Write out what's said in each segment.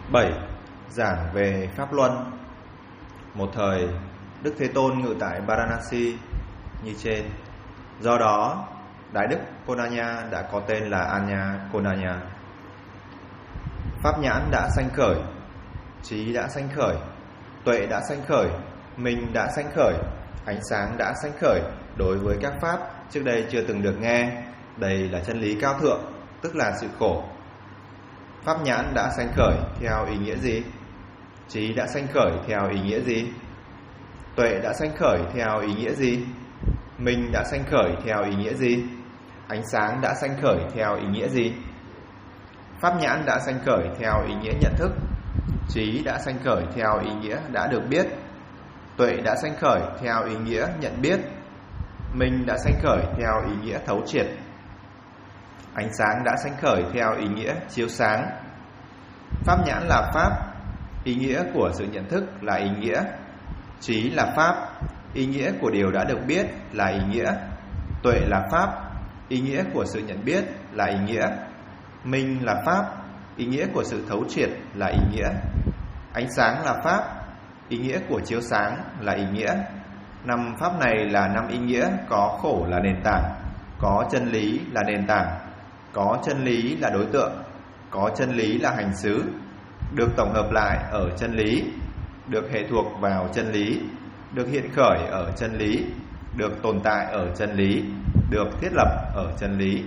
7. Giảng về Pháp Luân. Một thời, Đức Thế Tôn ngự tại Varanasi như trên. Do đó, Đại Đức Konanya đã có tên là Anya Konanya. Pháp nhãn đã sanh khởi, trí đã sanh khởi, tuệ đã sanh khởi, minh đã sanh khởi, ánh sáng đã sanh khởi đối với các pháp trước đây chưa từng được nghe. Đây là chân lý cao thượng, tức là sự khổ. Pháp nhãn đã sanh khởi theo ý nghĩa gì? Trí đã sanh khởi theo ý nghĩa gì? Tuệ đã sanh khởi theo ý nghĩa gì? Minh đã sanh khởi theo ý nghĩa gì? Ánh sáng đã sanh khởi theo ý nghĩa gì? Pháp nhãn đã sanh khởi theo ý nghĩa nhận thức. Trí đã sanh khởi theo ý nghĩa đã được biết. Tuệ đã sanh khởi theo ý nghĩa nhận biết. Minh đã sanh khởi theo ý nghĩa thấu triệt. Ánh sáng đã sanh khởi theo ý nghĩa chiếu sáng. Pháp nhãn là pháp, ý nghĩa của sự nhận thức là ý nghĩa. Trí là pháp, ý nghĩa của điều đã được biết là ý nghĩa. Tuệ là pháp, ý nghĩa của sự nhận biết là ý nghĩa. Minh là pháp, ý nghĩa của sự thấu triệt là ý nghĩa. Ánh sáng là pháp, ý nghĩa của chiếu sáng là ý nghĩa. 5 pháp này là 5 ý nghĩa có khổ là nền tảng, có chân lý là nền tảng, có chân lý là đối tượng, có chân lý là hành xứ, được tổng hợp lại ở chân lý, được hệ thuộc vào chân lý, được hiện khởi ở chân lý, được tồn tại ở chân lý, được thiết lập ở chân lý.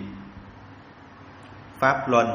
Pháp luân.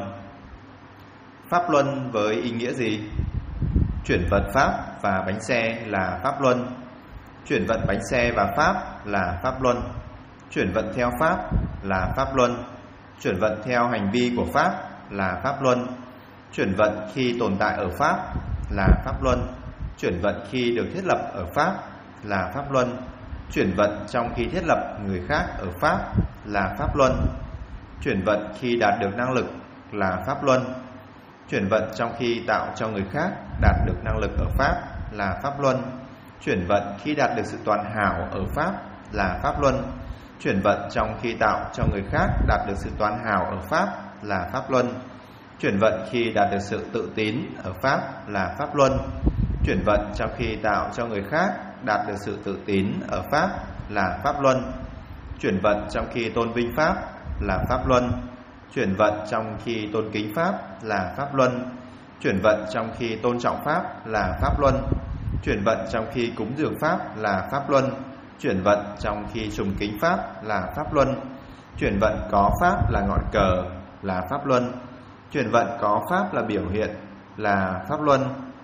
Pháp luân với ý nghĩa gì? Chuyển vận pháp và bánh xe là pháp luân. Chuyển vận bánh xe và pháp là pháp luân. Chuyển vận theo pháp là pháp luân. Chuyển vận theo hành vi của pháp là pháp luân. Chuyển vận khi tồn tại ở pháp là pháp luân. Chuyển vận khi được thiết lập ở pháp là pháp luân. Chuyển vận trong khi thiết lập người khác ở pháp là pháp luân. Chuyển vận khi đạt được năng lực là pháp luân. Chuyển vận trong khi tạo cho người khác đạt được năng lực ở pháp là pháp luân. Chuyển vận khi đạt được sự toàn hảo ở pháp là pháp luân. Chuyển vận trong khi tạo cho người khác đạt được sự toàn hảo ở pháp là pháp luân. Chuyển vận khi đạt được sự tự tín ở pháp là pháp luân. Chuyển vận trong khi tạo cho người khác đạt được sự tự tín ở pháp là pháp luân. Chuyển vận trong khi tôn vinh pháp là pháp luân. Chuyển vận trong khi tôn kính pháp là pháp luân. Chuyển vận trong khi tôn trọng pháp là pháp luân. Chuyển vận trong khi cúng dường pháp là pháp luân. Chuyển vận trong khi sùng kính pháp là pháp luân. Chuyển vận có pháp là ngọn cờ là pháp luân. Chuyển vận có pháp là biểu hiện là pháp luân.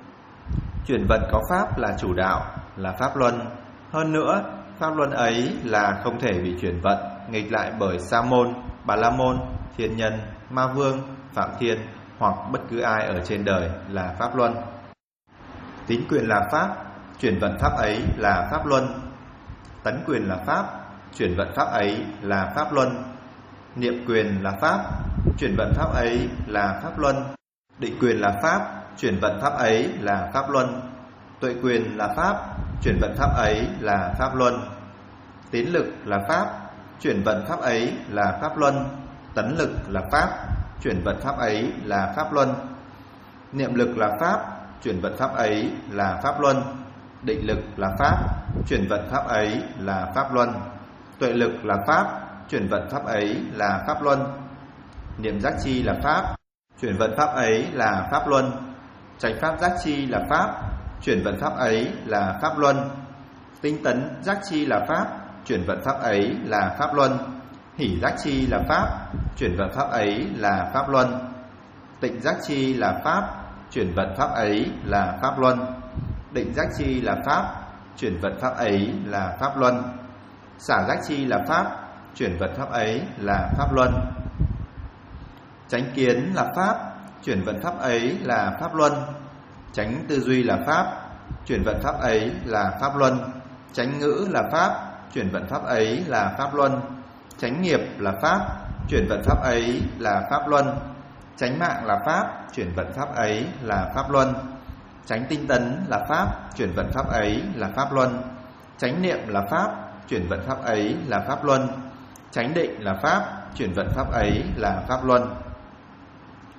Chuyển vận có pháp là chủ đạo là pháp luân. Hơn nữa, pháp luân ấy là không thể bị chuyển vận nghịch lại bởi Sa môn, Bà La môn, Thiên nhân, Ma vương, Phạm Thiên hoặc bất cứ ai ở trên đời là pháp luân. Tín quyền là pháp, chuyển vận pháp ấy là pháp luân. Tấn quyền là pháp, chuyển vận pháp ấy là pháp luân. Niệm quyền là pháp, chuyển vận pháp ấy là pháp luân. Định quyền là pháp, chuyển vận pháp ấy là pháp luân. Tuệ quyền là pháp, chuyển vận pháp ấy là pháp luân. Tín lực là pháp, chuyển vận pháp ấy là pháp luân. Tấn lực là pháp, chuyển vận pháp ấy là pháp luân. Niệm lực là pháp, chuyển vận pháp ấy là pháp luân. Định lực là pháp, chuyển vận pháp ấy là pháp luân. Tuệ lực là pháp, chuyển vận pháp ấy là pháp luân. Niệm giác chi là pháp, chuyển vận pháp ấy là pháp luân. Chánh pháp giác chi là pháp, chuyển vận pháp ấy là pháp luân. Tinh tấn giác chi là pháp, chuyển vận pháp ấy là pháp luân. Hỷ giác chi là pháp, chuyển vận pháp ấy là pháp luân. Tịnh giác chi là pháp, chuyển vận pháp ấy là pháp luân. Định giác chi là pháp, chuyển vận pháp ấy là pháp luân. Xả giác chi là pháp, chuyển vận pháp ấy là pháp luân. Chánh kiến là pháp, chuyển vận pháp ấy là pháp luân. Chánh tư duy là pháp, chuyển vận pháp ấy là pháp luân. Chánh ngữ là pháp, chuyển vận pháp ấy là pháp luân. Chánh nghiệp là pháp, chuyển vận pháp ấy là pháp luân. Chánh mạng là pháp, chuyển vận pháp ấy là pháp luân. Chánh tinh tấn là pháp, chuyển vận pháp ấy là pháp luân. Chánh niệm là pháp, chuyển vận pháp ấy là pháp luân. Chánh định là pháp, chuyển vận pháp ấy là pháp luân.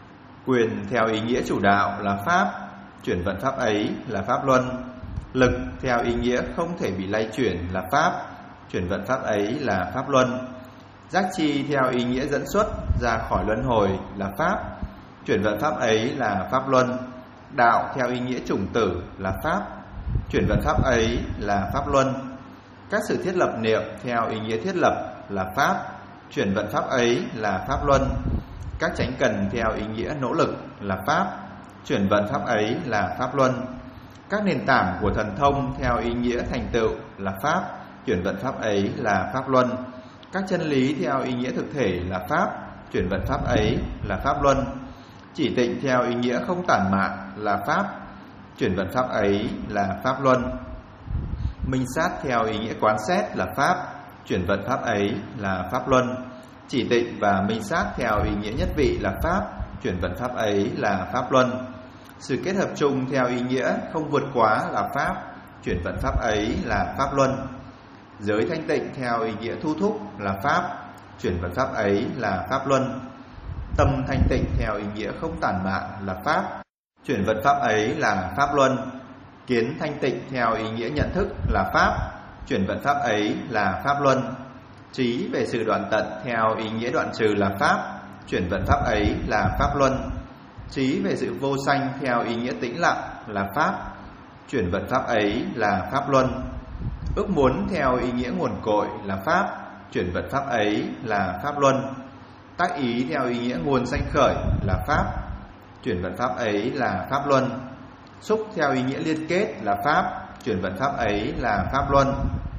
Quyền theo ý nghĩa chủ đạo là pháp, chuyển vận pháp ấy là pháp luân. Lực theo ý nghĩa không thể bị lay chuyển là pháp, chuyển vận pháp ấy là pháp luân. Giác chi theo ý nghĩa dẫn xuất ra khỏi luân hồi là pháp, chuyển vận pháp ấy là pháp luân. Đạo theo ý nghĩa chủng tử là pháp, chuyển vận pháp ấy là pháp luân. Các sự thiết lập niệm theo ý nghĩa thiết lập là pháp, chuyển vận pháp ấy là pháp luân. Các chánh cần theo ý nghĩa nỗ lực là pháp, chuyển vận pháp ấy là pháp luân. Các nền tảng của thần thông theo ý nghĩa thành tựu là pháp, chuyển vận pháp ấy là pháp luân. Các chân lý theo ý nghĩa thực thể là pháp, chuyển vận pháp ấy là pháp luân. Chỉ tịnh theo ý nghĩa không tản mạn là pháp, chuyển vận pháp ấy là pháp luân. Minh sát theo ý nghĩa quán xét là pháp, chuyển vận pháp ấy là pháp luân. Chỉ tịnh và minh sát theo ý nghĩa nhất vị là pháp, chuyển vận pháp ấy là pháp luân. Sự kết hợp chung theo ý nghĩa không vượt quá là pháp, chuyển vận pháp ấy là pháp luân. Giới thanh tịnh theo ý nghĩa thu thúc là pháp, chuyển vận pháp ấy là pháp luân. Tâm thanh tịnh theo ý nghĩa không tản mạn là pháp, chuyển vận pháp ấy là pháp luân. Kiến thanh tịnh theo ý nghĩa nhận thức là pháp, chuyển vận pháp ấy là pháp luân. Trí về sự đoạn tận theo ý nghĩa đoạn trừ là pháp, chuyển vận pháp ấy là pháp luân. Trí về sự vô sanh theo ý nghĩa tĩnh lặng là pháp, chuyển vận pháp ấy là pháp luân. Ước muốn theo ý nghĩa nguồn cội là pháp, chuyển vận pháp ấy là pháp luân. Tác ý theo ý nghĩa nguồn sanh khởi là pháp, chuyển vận pháp ấy là pháp luân. Xúc theo ý nghĩa liên kết là pháp, chuyển vận pháp ấy là pháp luân.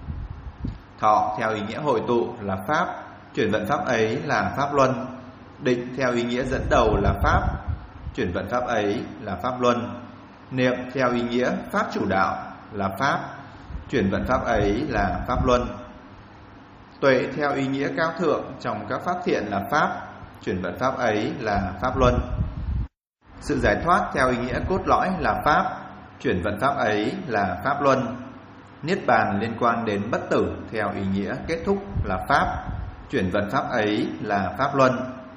Thọ theo ý nghĩa hội tụ là pháp, chuyển vận pháp ấy là pháp luân. Định theo ý nghĩa dẫn đầu là pháp, chuyển vận pháp ấy là pháp luân. Niệm theo ý nghĩa pháp chủ đạo là pháp, chuyển vận pháp ấy là pháp luân. Tuệ theo ý nghĩa cao thượng trong các pháp thiện là pháp, chuyển vận pháp ấy là pháp luân. Sự giải thoát theo ý nghĩa cốt lõi là pháp, chuyển vận pháp ấy là pháp luân. Niết bàn liên quan đến bất tử theo ý nghĩa kết thúc là pháp, chuyển vận pháp ấy là pháp luân.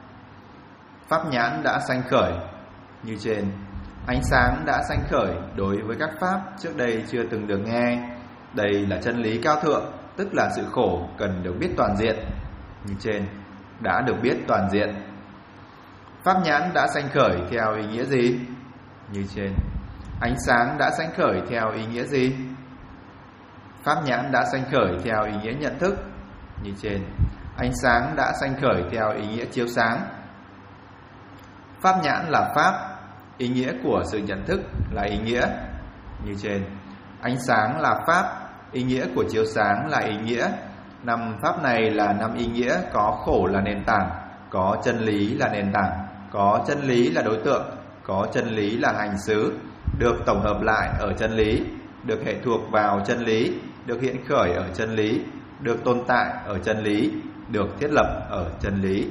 Pháp nhãn đã sanh khởi như trên. Ánh sáng đã sanh khởi đối với các pháp trước đây chưa từng được nghe. Đây là chân lý cao thượng, tức là sự khổ cần được biết toàn diện như trên, đã được biết toàn diện. Pháp nhãn đã sanh khởi theo ý nghĩa gì? Như trên. Ánh sáng đã sanh khởi theo ý nghĩa gì? Pháp nhãn đã sanh khởi theo ý nghĩa nhận thức như trên. Ánh sáng đã sanh khởi theo ý nghĩa chiếu sáng. Pháp nhãn là pháp, ý nghĩa của sự nhận thức là ý nghĩa như trên. Ánh sáng là pháp, ý nghĩa của chiếu sáng là ý nghĩa. 5 pháp này là 5 ý nghĩa có khổ là nền tảng, có chân lý là nền tảng, có chân lý là đối tượng, có chân lý là hành xứ, được tổng hợp lại ở chân lý, được hệ thuộc vào chân lý, được hiện khởi ở chân lý, được tồn tại ở chân lý, được thiết lập ở chân lý.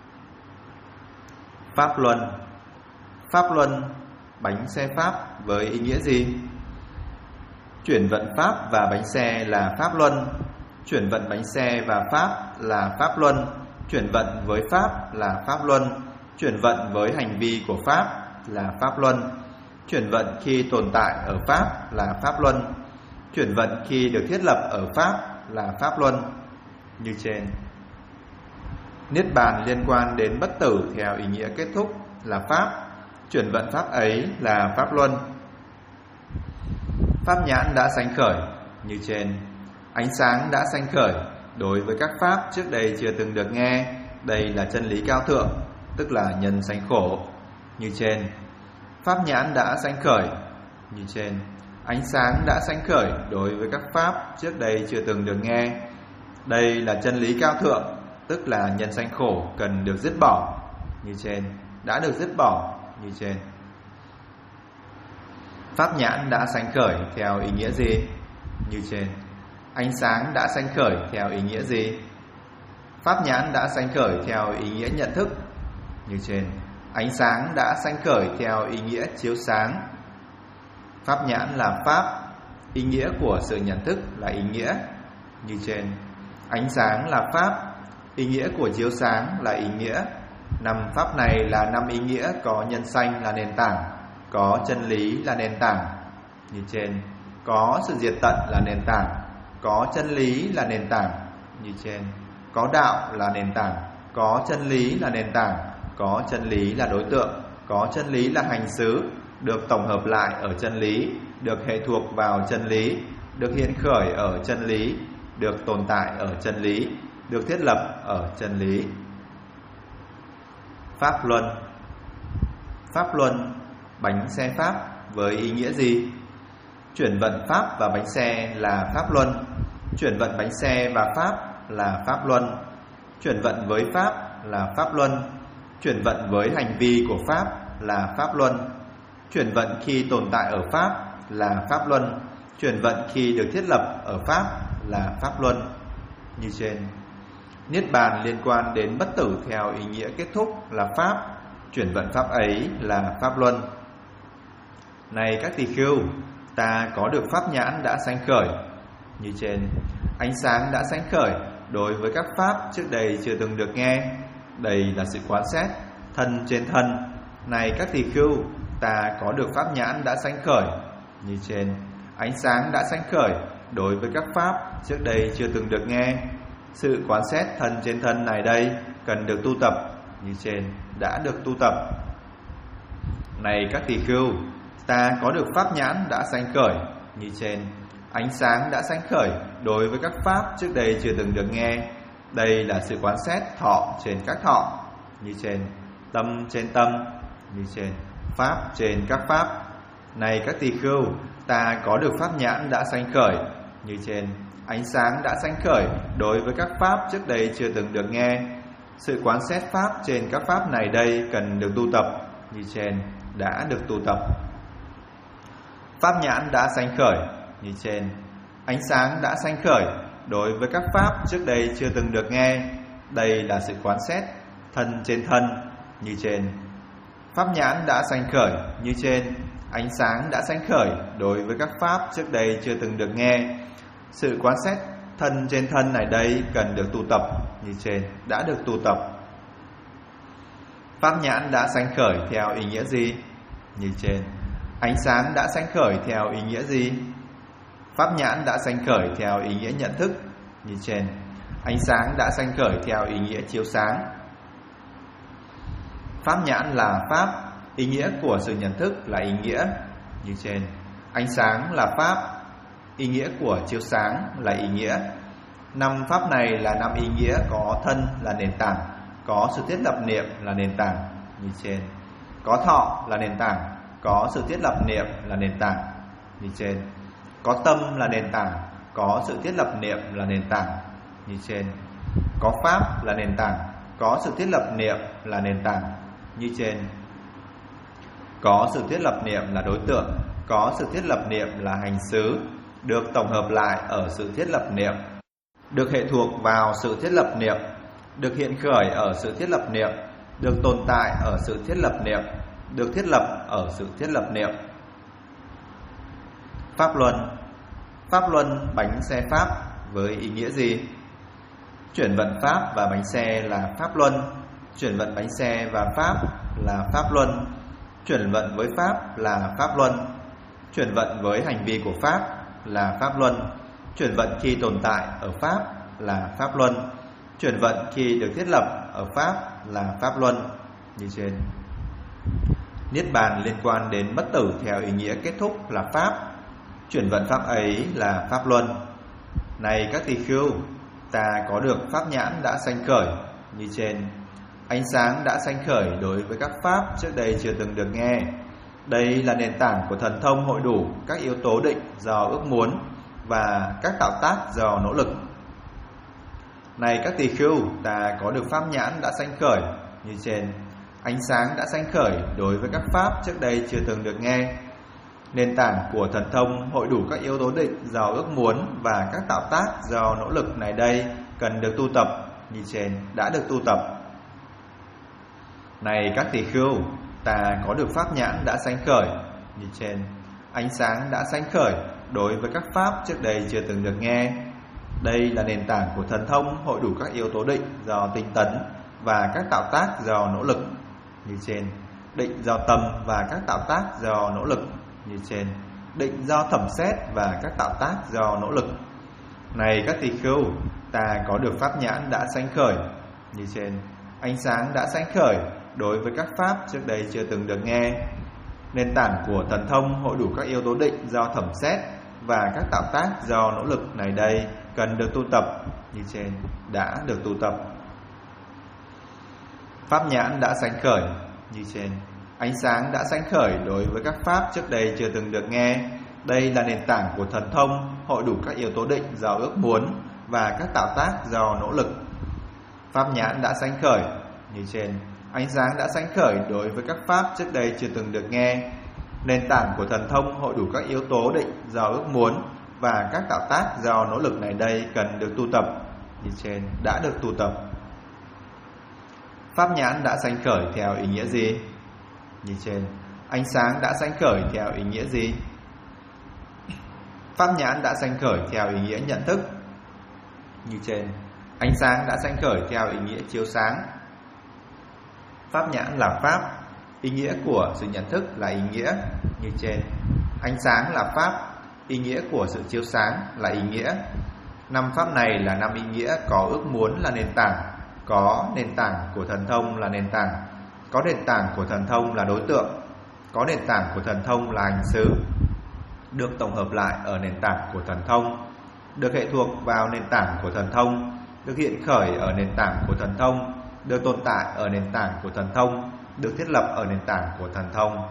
Pháp luân. Pháp luân, bánh xe pháp với ý nghĩa gì? Chuyển vận pháp và bánh xe là pháp luân, chuyển vận bánh xe và pháp là pháp luân, chuyển vận với pháp là pháp luân, chuyển vận với hành vi của pháp là pháp luân, chuyển vận khi tồn tại ở pháp là pháp luân, chuyển vận khi được thiết lập ở pháp là pháp luân như trên. Niết bàn liên quan đến bất tử theo ý nghĩa kết thúc là pháp, chuyển vận pháp ấy là pháp luân. Pháp nhãn đã sanh khởi như trên. Ánh sáng đã sanh khởi đối với các pháp trước đây chưa từng được nghe. Đây là chân lý cao thượng, tức là nhân sanh khổ như trên. Pháp nhãn đã sanh khởi như trên. Ánh sáng đã sanh khởi đối với các pháp trước đây chưa từng được nghe. Đây là chân lý cao thượng, tức là nhân sanh khổ cần được dứt bỏ như trên, đã được dứt bỏ như trên. Pháp nhãn đã sanh khởi theo ý nghĩa gì? Như trên. Ánh sáng đã sanh khởi theo ý nghĩa gì? Pháp nhãn đã sanh khởi theo ý nghĩa nhận thức như trên. Ánh sáng đã sanh khởi theo ý nghĩa chiếu sáng. Pháp nhãn là pháp, ý nghĩa của sự nhận thức là ý nghĩa như trên. Ánh sáng là pháp, ý nghĩa của chiếu sáng là ý nghĩa 5 pháp này là 5 ý nghĩa có nhân sanh là nền tảng, có chân lý là nền tảng như trên, có sự diệt tận là nền tảng, có chân lý là nền tảng như trên, có đạo là nền tảng, có chân lý là nền tảng, có chân lý là đối tượng, có chân lý là hành xứ, được tổng hợp lại ở chân lý, được hệ thuộc vào chân lý, được hiện khởi ở chân lý, được tồn tại ở chân lý, được thiết lập ở chân lý. Pháp luân. Pháp luân, bánh xe pháp với ý nghĩa gì? Chuyển vận pháp và bánh xe là pháp luân. Chuyển vận bánh xe và pháp là pháp luân. Chuyển vận với pháp là pháp luân. Chuyển vận với hành vi của pháp là pháp luân. Chuyển vận khi tồn tại ở pháp là pháp luân. Chuyển vận khi được thiết lập ở pháp là pháp luân như trên. Niết bàn liên quan đến bất tử theo ý nghĩa kết thúc là pháp, chuyển vận pháp ấy là pháp luân. Này các tỳ khưu, ta có được pháp nhãn đã sanh khởi như trên. Ánh sáng đã sanh khởi đối với các pháp trước đây chưa từng được nghe. Đây là sự quán xét thân trên thân. Này các tỳ khưu, ta có được pháp nhãn đã sanh khởi như trên. Ánh sáng đã sanh khởi đối với các pháp trước đây chưa từng được nghe. Sự quán xét thân trên thân này đây cần được tu tập như trên, đã được tu tập. Này các tỳ khưu, ta có được pháp nhãn đã sanh khởi như trên. Ánh sáng đã sanh khởi đối với các pháp trước đây chưa từng được nghe. Đây là sự quán xét thọ trên các thọ như trên, tâm trên tâm như trên, pháp trên các pháp. Này các tỳ khưu, ta có được pháp nhãn đã sanh khởi như trên. Ánh sáng đã sanh khởi đối với các pháp trước đây chưa từng được nghe. Sự quán xét pháp trên các pháp này đây cần được tu tập như trên, đã được tu tập. Pháp nhãn đã sanh khởi như trên. Ánh sáng đã sanh khởi đối với các pháp trước đây chưa từng được nghe. Đây là sự quán xét thân trên thân như trên. Pháp nhãn đã sanh khởi như trên. Ánh sáng đã sanh khởi đối với các pháp trước đây chưa từng được nghe. Sự quán xét thân trên thân này đây cần được tu tập như trên, đã được tu tập. Pháp nhãn đã sanh khởi theo ý nghĩa gì? Như trên. Ánh sáng đã sanh khởi theo ý nghĩa gì? Pháp nhãn đã sanh khởi theo ý nghĩa nhận thức như trên. Ánh sáng đã sanh khởi theo ý nghĩa chiếu sáng. Pháp nhãn là pháp, ý nghĩa của sự nhận thức là ý nghĩa như trên. Ánh sáng là pháp, ý nghĩa của chiếu sáng là ý nghĩa. 5 pháp này là 5 ý nghĩa có thân là nền tảng, có sự thiết lập niệm là nền tảng như trên. Có thọ là nền tảng, có sự thiết lập niệm là nền tảng như trên. Có tâm là nền tảng, có sự thiết lập niệm là nền tảng như trên. Có pháp là nền tảng, có sự thiết lập niệm là nền tảng như trên. Có sự thiết lập niệm là đối tượng, có sự thiết lập niệm là hành xứ, được tổng hợp lại ở sự thiết lập niệm, được hệ thuộc vào sự thiết lập niệm, được hiện khởi ở sự thiết lập niệm, được tồn tại ở sự thiết lập niệm, được thiết lập ở sự thiết lập niệm. Pháp luân. Pháp luân, bánh xe pháp với ý nghĩa gì? Chuyển vận pháp và bánh xe là pháp luân. Chuyển vận bánh xe và pháp là pháp luân. Chuyển vận với pháp là pháp luân. Chuyển vận với hành vi của pháp là pháp luân. Chuyển vận khi tồn tại ở pháp là pháp luân. Chuyển vận khi được thiết lập ở pháp là pháp luân như trên. Niết bàn liên quan đến bất tử theo ý nghĩa kết thúc là pháp, chuyển vận pháp ấy là pháp luân. Này các tỳ khưu, ta có được pháp nhãn đã sanh khởi như trên. Ánh sáng đã sanh khởi đối với các pháp trước đây chưa từng được nghe. Đây là nền tảng của thần thông hội đủ các yếu tố định do ước muốn và các tạo tác do nỗ lực. Này các tỳ khưu, ta có được pháp nhãn đã sanh khởi như trên. Ánh sáng đã sanh khởi đối với các pháp trước đây chưa từng được nghe. Nền tảng của thần thông hội đủ các yếu tố định do ước muốn và các tạo tác do nỗ lực này đây cần được tu tập như trên, đã được tu tập. Này các tỳ khưu, ta có được pháp nhãn đã sanh khởi như trên. Ánh sáng đã sanh khởi đối với các pháp trước đây chưa từng được nghe. Đây là nền tảng của thần thông hội đủ các yếu tố định do tinh tấn và các tạo tác do nỗ lực như trên. Định do tâm và các tạo tác do nỗ lực như trên. Định do thẩm xét và các tạo tác do nỗ lực. Này các tỳ khưu, ta có được pháp nhãn đã sanh khởi như trên. Ánh sáng đã sanh khởi đối với các pháp trước đây chưa từng được nghe. Nền tảng của thần thông hội đủ các yếu tố định do thẩm xét và các tạo tác do nỗ lực này đây cần được tu tập như trên, đã được tu tập. Pháp nhãn đã sanh khởi như trên. Ánh sáng đã sanh khởi đối với các pháp trước đây chưa từng được nghe. Đây là nền tảng của thần thông hội đủ các yếu tố định do ước muốn và các tạo tác do nỗ lực. Pháp nhãn đã sanh khởi như trên. Ánh sáng đã sanh khởi đối với các pháp trước đây chưa từng được nghe. Nền tảng của thần thông hội đủ các yếu tố định do ước muốn và các tạo tác do nỗ lực này đây cần được tu tập như trên, đã được tu tập. Pháp nhãn đã sanh khởi theo ý nghĩa gì? Như trên. Ánh sáng đã sanh khởi theo ý nghĩa gì? Pháp nhãn đã sanh khởi theo ý nghĩa nhận thức như trên. Ánh sáng đã sanh khởi theo ý nghĩa chiếu sáng. Pháp nhãn là pháp, ý nghĩa của sự nhận thức là ý nghĩa như trên. Ánh sáng là pháp, ý nghĩa của sự chiếu sáng là ý nghĩa. 5 pháp này là 5 ý nghĩa có ước muốn là nền tảng, có nền tảng của thần thông là nền tảng, có nền tảng của thần thông là đối tượng, có nền tảng của thần thông là hành xứ, được tổng hợp lại ở nền tảng của thần thông, được hệ thuộc vào nền tảng của thần thông, được hiện khởi ở nền tảng của thần thông, được tồn tại ở nền tảng của thần thông, được thiết lập ở nền tảng của thần thông.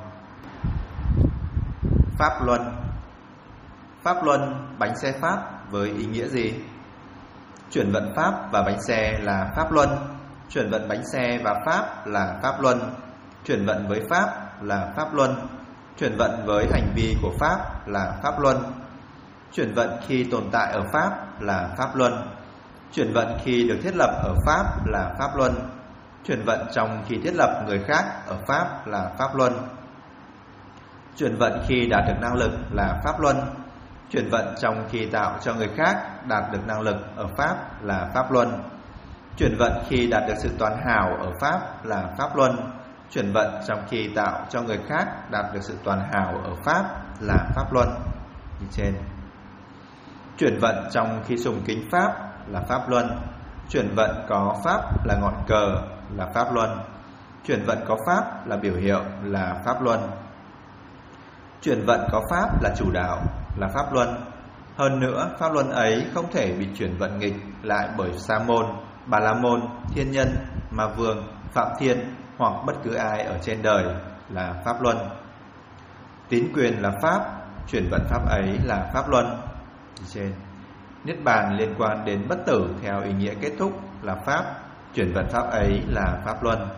Pháp luân. Pháp luân, bánh xe pháp với ý nghĩa gì? Chuyển vận pháp và bánh xe là pháp luân. Chuyển vận bánh xe và pháp là pháp luân. Chuyển vận với pháp là pháp luân. Chuyển vận với hành vi của pháp là pháp luân. Chuyển vận khi tồn tại ở pháp là pháp luân. Chuyển vận khi được thiết lập ở pháp là pháp luân. Chuyển vận trong khi thiết lập người khác ở pháp là pháp luân. Chuyển vận khi đạt được năng lực là pháp luân. Chuyển vận trong khi tạo cho người khác đạt được năng lực ở pháp là pháp luân. Chuyển vận khi đạt được sự toàn hảo ở pháp là pháp luân. Chuyển vận trong khi tạo cho người khác đạt được sự toàn hảo ở pháp là pháp luân như trên. Chuyển vận trong khi sùng kính pháp là pháp luân. Chuyển vận có pháp là ngọn cờ là pháp luân. Chuyển vận có pháp là biểu hiệu là pháp luân. Chuyển vận có pháp là chủ đạo là pháp luân. Hơn nữa, pháp luân ấy không thể bị chuyển vận nghịch lại bởi Sa môn, Bà La môn, Thiên nhân, Ma vương, Phạm thiên hoặc bất cứ ai ở trên đời là pháp luân. Tín quyền là pháp, chuyển vận pháp ấy là pháp luân. Trên. Niết bàn liên quan đến bất tử theo ý nghĩa kết thúc là pháp, chuyển vận pháp ấy là pháp luân.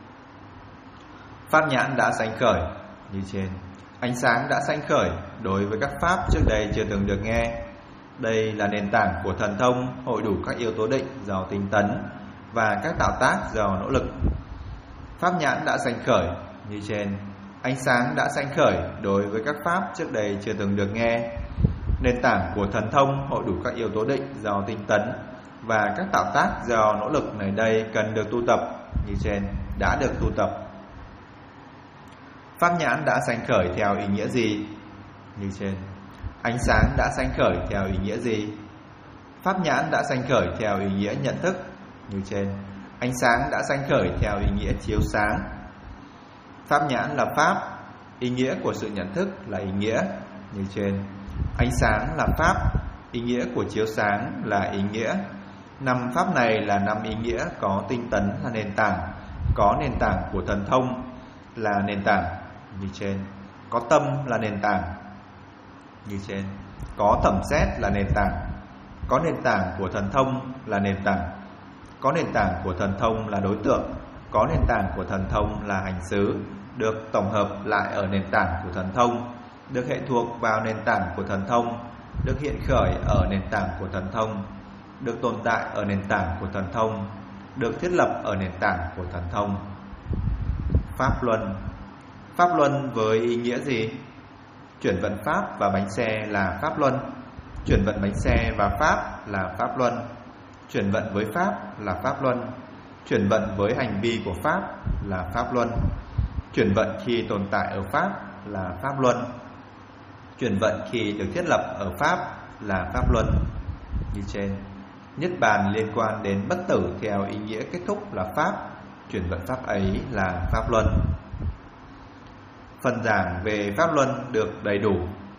Pháp nhãn đã sanh khởi như trên. Ánh sáng đã sanh khởi đối với các pháp trước đây chưa từng được nghe. Đây là nền tảng của thần thông hội đủ các yếu tố định do tinh tấn và các tạo tác do nỗ lực. Pháp nhãn đã sanh khởi như trên. Ánh sáng đã sanh khởi đối với các pháp trước đây chưa từng được nghe. Nền tảng của thần thông hội đủ các yếu tố định do tinh tấn và các tạo tác do nỗ lực này đây cần được tu tập như trên, đã được tu tập. Pháp nhãn đã sanh khởi theo ý nghĩa gì? Như trên. Ánh sáng đã sanh khởi theo ý nghĩa gì? Pháp nhãn đã sanh khởi theo ý nghĩa nhận thức như trên. Ánh sáng đã sanh khởi theo ý nghĩa chiếu sáng. Pháp nhãn là pháp, ý nghĩa của sự nhận thức là ý nghĩa như trên. Ánh sáng là pháp, ý nghĩa của chiếu sáng là ý nghĩa. 5 pháp này là 5 ý nghĩa có tinh tấn là nền tảng, có nền tảng của thần thông là nền tảng như trên, có tâm là nền tảng như trên, có thẩm xét là nền tảng, có nền tảng của thần thông là nền tảng, có nền tảng của thần thông là đối tượng, có nền tảng của thần thông là hành xứ, được tổng hợp lại ở nền tảng của thần thông, được hệ thuộc vào nền tảng của thần thông, được hiện khởi ở nền tảng của thần thông, được tồn tại ở nền tảng của thần thông, được thiết lập ở nền tảng của thần thông. Pháp luân. Pháp luân với ý nghĩa gì? Chuyển vận pháp và bánh xe là pháp luân. Chuyển vận bánh xe và pháp là pháp luân. Chuyển vận với pháp là pháp luân. Chuyển vận với hành vi của pháp là pháp luân. Chuyển vận khi tồn tại ở pháp là pháp luân. Chuyển vận khi được thiết lập ở pháp là pháp luân. Như trên, Niết bàn liên quan đến bất tử theo ý nghĩa kết thúc là pháp, chuyển vận pháp ấy là pháp luân. Phần giảng về pháp luân được đầy đủ